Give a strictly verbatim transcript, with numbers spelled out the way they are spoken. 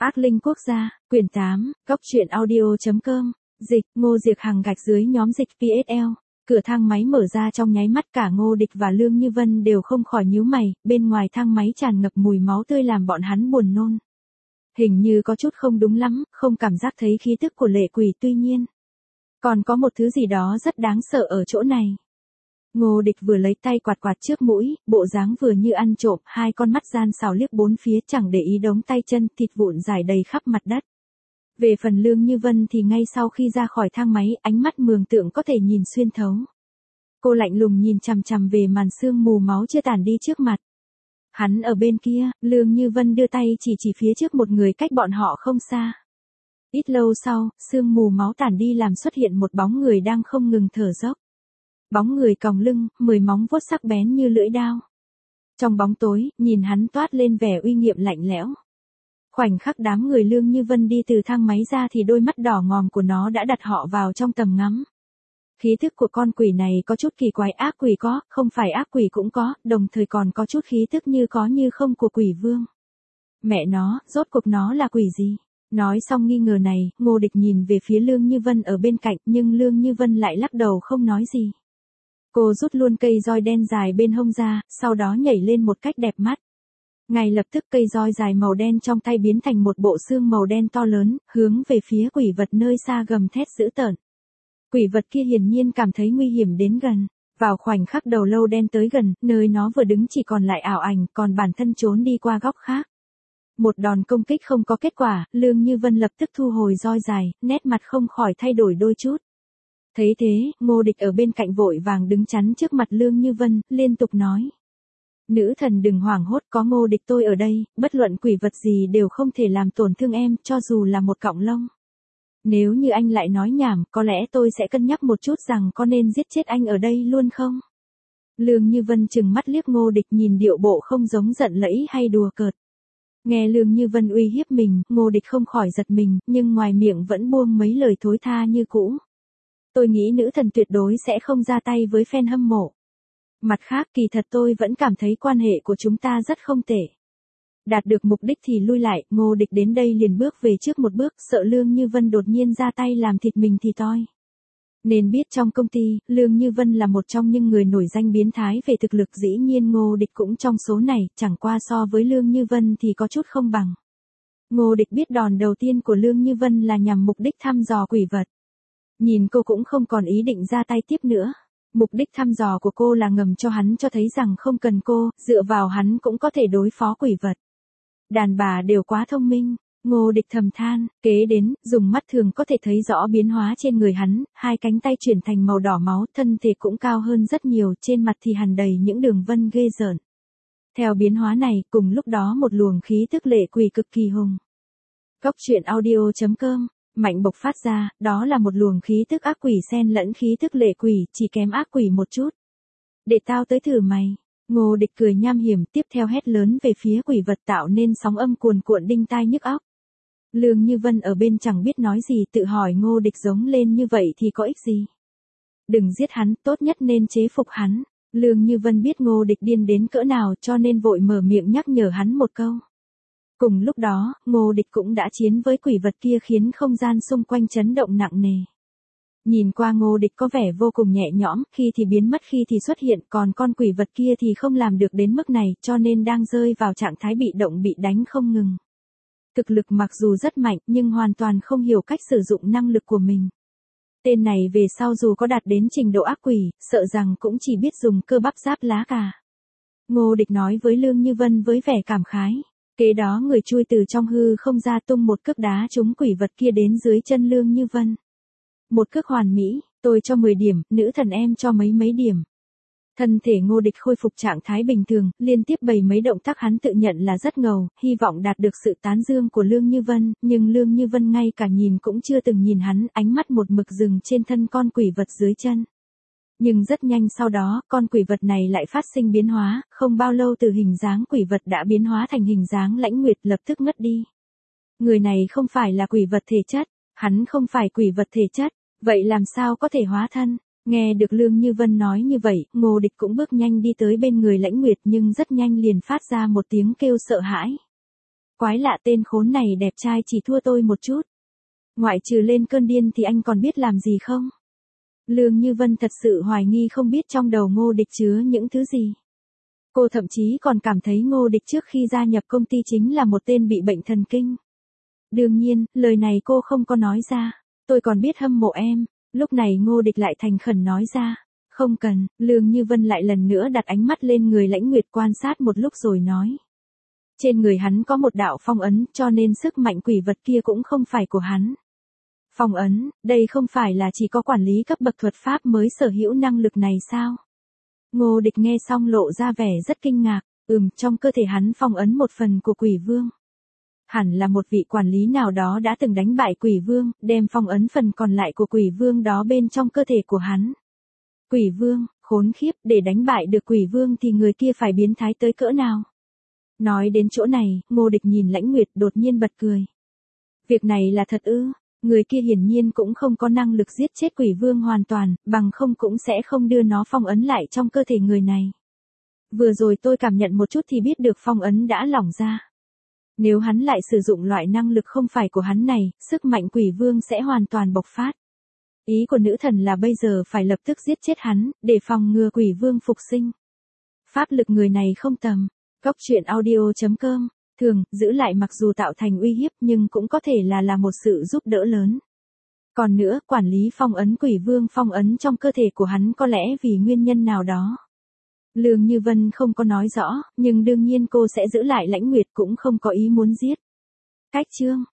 Ác linh quốc gia, quyển tám, góc truyện audio.com, dịch, Ngô Diệc Hằng gạch dưới nhóm dịch pê ét lờ. Cửa thang máy mở ra trong nháy mắt cả Ngô Địch và Lương Như Vân đều không khỏi nhíu mày, bên ngoài thang máy tràn ngập mùi máu tươi làm bọn hắn buồn nôn. Hình như có chút không đúng lắm, không cảm giác thấy khí tức của lệ quỷ, tuy nhiên. Còn có một thứ gì đó rất đáng sợ ở chỗ này. Ngô Địch vừa lấy tay quạt quạt trước mũi, bộ dáng vừa như ăn trộm, hai con mắt gian xảo liếc bốn phía chẳng để ý đống tay chân thịt vụn rải đầy khắp mặt đất. Về phần Lương Như Vân thì ngay sau khi ra khỏi thang máy, ánh mắt mường tượng có thể nhìn xuyên thấu. Cô lạnh lùng nhìn chằm chằm về màn sương mù máu chưa tàn đi trước mặt. Hắn ở bên kia, Lương Như Vân đưa tay chỉ chỉ phía trước một người cách bọn họ không xa. Ít lâu sau, sương mù máu tàn đi làm xuất hiện một bóng người đang không ngừng thở dốc. Bóng người còng lưng, mười móng vuốt sắc bén như lưỡi dao. Trong bóng tối, nhìn hắn toát lên vẻ uy nghiêm lạnh lẽo. Khoảnh khắc đám người Lương Như Vân đi từ thang máy ra thì đôi mắt đỏ ngòm của nó đã đặt họ vào trong tầm ngắm. Khí thức của con quỷ này có chút kỳ quái, ác quỷ có, không phải ác quỷ cũng có, đồng thời còn có chút khí thức như có như không của quỷ vương. Mẹ nó, rốt cuộc nó là quỷ gì? Nói xong nghi ngờ này, Ngô Địch nhìn về phía Lương Như Vân ở bên cạnh, nhưng Lương Như Vân lại lắc đầu không nói gì. Cô rút luôn cây roi đen dài bên hông ra, sau đó nhảy lên một cách đẹp mắt. Ngay lập tức cây roi dài màu đen trong tay biến thành một bộ xương màu đen to lớn, hướng về phía quỷ vật nơi xa gầm thét dữ tợn. Quỷ vật kia hiển nhiên cảm thấy nguy hiểm đến gần. Vào khoảnh khắc đầu lâu đen tới gần, nơi nó vừa đứng chỉ còn lại ảo ảnh, còn bản thân trốn đi qua góc khác. Một đòn công kích không có kết quả, Lương Như Vân lập tức thu hồi roi dài, nét mặt không khỏi thay đổi đôi chút. Thấy thế, Ngô Địch ở bên cạnh vội vàng đứng chắn trước mặt Lương Như Vân, liên tục nói. Nữ thần đừng hoảng hốt, có Ngô Địch tôi ở đây, bất luận quỷ vật gì đều không thể làm tổn thương em, cho dù là một cọng lông. Nếu như anh lại nói nhảm, có lẽ tôi sẽ cân nhắc một chút rằng có nên giết chết anh ở đây luôn không? Lương Như Vân chừng mắt liếc Ngô Địch, nhìn điệu bộ không giống giận lẫy hay đùa cợt. Nghe Lương Như Vân uy hiếp mình, Ngô Địch không khỏi giật mình, nhưng ngoài miệng vẫn buông mấy lời thối tha như cũ. Tôi nghĩ nữ thần tuyệt đối sẽ không ra tay với fan hâm mộ. Mặt khác, kỳ thật tôi vẫn cảm thấy quan hệ của chúng ta rất không tệ. Đạt được mục đích thì lui lại, Ngô Địch đến đây liền bước về trước một bước, sợ Lương Như Vân đột nhiên ra tay làm thịt mình thì toi. Nên biết trong công ty, Lương Như Vân là một trong những người nổi danh biến thái về thực lực, dĩ nhiên Ngô Địch cũng trong số này, chẳng qua so với Lương Như Vân thì có chút không bằng. Ngô Địch biết đòn đầu tiên của Lương Như Vân là nhằm mục đích thăm dò quỷ vật. Nhìn cô cũng không còn ý định ra tay tiếp nữa. Mục đích thăm dò của cô là ngầm cho hắn cho thấy rằng không cần cô, dựa vào hắn cũng có thể đối phó quỷ vật. Đàn bà đều quá thông minh, Ngô Địch thầm than, kế đến, dùng mắt thường có thể thấy rõ biến hóa trên người hắn, hai cánh tay chuyển thành màu đỏ máu, thân thể cũng cao hơn rất nhiều, trên mặt thì hằn đầy những đường vân ghê rợn. Theo biến hóa này, cùng lúc đó một luồng khí tức lệ quỷ cực kỳ hùng. Góc truyện audio.com mạnh bộc phát ra, đó là một luồng khí tức ác quỷ xen lẫn khí tức lệ quỷ, chỉ kém ác quỷ một chút. Để tao tới thử mày. Ngô Địch cười nham hiểm, tiếp theo hét lớn về phía quỷ vật, tạo nên sóng âm cuồn cuộn đinh tai nhức óc. Lương Như Vân ở bên chẳng biết nói gì, tự hỏi Ngô Địch giống lên như vậy thì có ích gì. Đừng giết hắn, tốt nhất nên chế phục hắn. Lương Như Vân biết Ngô Địch điên đến cỡ nào cho nên vội mở miệng nhắc nhở hắn một câu. Cùng lúc đó, Ngô Địch cũng đã chiến với quỷ vật kia khiến không gian xung quanh chấn động nặng nề. Nhìn qua Ngô Địch có vẻ vô cùng nhẹ nhõm, khi thì biến mất khi thì xuất hiện, còn con quỷ vật kia thì không làm được đến mức này, cho nên đang rơi vào trạng thái bị động bị đánh không ngừng. Thực lực mặc dù rất mạnh nhưng hoàn toàn không hiểu cách sử dụng năng lực của mình. Tên này về sau dù có đạt đến trình độ ác quỷ, sợ rằng cũng chỉ biết dùng cơ bắp giáp lá cả. Ngô Địch nói với Lương Như Vân với vẻ cảm khái. Kế đó người chui từ trong hư không ra tung một cước đá trúng quỷ vật kia đến dưới chân Lương Như Vân. Một cước hoàn mỹ, tôi cho mười điểm, nữ thần em cho mấy mấy điểm. Thân thể Ngô Địch khôi phục trạng thái bình thường, liên tiếp bày mấy động tác hắn tự nhận là rất ngầu, hy vọng đạt được sự tán dương của Lương Như Vân, nhưng Lương Như Vân ngay cả nhìn cũng chưa từng nhìn hắn, ánh mắt một mực dừng trên thân con quỷ vật dưới chân. Nhưng rất nhanh sau đó, con quỷ vật này lại phát sinh biến hóa, không bao lâu từ hình dáng quỷ vật đã biến hóa thành hình dáng Lãnh Nguyệt, lập tức ngất đi. Người này không phải là quỷ vật thể chất, hắn không phải quỷ vật thể chất, vậy làm sao có thể hóa thân? Nghe được Lương Như Vân nói như vậy, Ngô Địch cũng bước nhanh đi tới bên người Lãnh Nguyệt nhưng rất nhanh liền phát ra một tiếng kêu sợ hãi. Quái lạ, tên khốn này đẹp trai chỉ thua tôi một chút. Ngoại trừ lên cơn điên thì anh còn biết làm gì không? Lương Như Vân thật sự hoài nghi không biết trong đầu Ngô Địch chứa những thứ gì. Cô thậm chí còn cảm thấy Ngô Địch trước khi gia nhập công ty chính là một tên bị bệnh thần kinh. Đương nhiên, lời này cô không có nói ra. Tôi còn biết hâm mộ em. Lúc này Ngô Địch lại thành khẩn nói ra. Không cần. Lương Như Vân lại lần nữa đặt ánh mắt lên người Lãnh Nguyệt quan sát một lúc rồi nói. Trên người hắn có một đạo phong ấn, cho nên sức mạnh quỷ vật kia cũng không phải của hắn. Phong ấn, đây không phải là chỉ có quản lý cấp bậc thuật pháp mới sở hữu năng lực này sao? Ngô Địch nghe xong lộ ra vẻ rất kinh ngạc. Ừm, trong cơ thể hắn phong ấn một phần của quỷ vương. Hẳn là một vị quản lý nào đó đã từng đánh bại quỷ vương, đem phong ấn phần còn lại của quỷ vương đó bên trong cơ thể của hắn. Quỷ vương, khốn khiếp, để đánh bại được quỷ vương thì người kia phải biến thái tới cỡ nào? Nói đến chỗ này, Ngô Địch nhìn Lãnh Nguyệt đột nhiên bật cười. Việc này là thật ư? Người kia hiển nhiên cũng không có năng lực giết chết quỷ vương hoàn toàn, bằng không cũng sẽ không đưa nó phong ấn lại trong cơ thể người này. Vừa rồi tôi cảm nhận một chút thì biết được phong ấn đã lỏng ra. Nếu hắn lại sử dụng loại năng lực không phải của hắn này, sức mạnh quỷ vương sẽ hoàn toàn bộc phát. Ý của nữ thần là bây giờ phải lập tức giết chết hắn, để phòng ngừa quỷ vương phục sinh. Pháp lực người này không tầm. Góc truyện audio chấm com. Thường, giữ lại mặc dù tạo thành uy hiếp nhưng cũng có thể là là một sự giúp đỡ lớn. Còn nữa, quản lý phong ấn quỷ vương phong ấn trong cơ thể của hắn có lẽ vì nguyên nhân nào đó. Lương Như Vân không có nói rõ, nhưng đương nhiên cô sẽ giữ lại Lãnh Nguyệt cũng không có ý muốn giết. Cách chương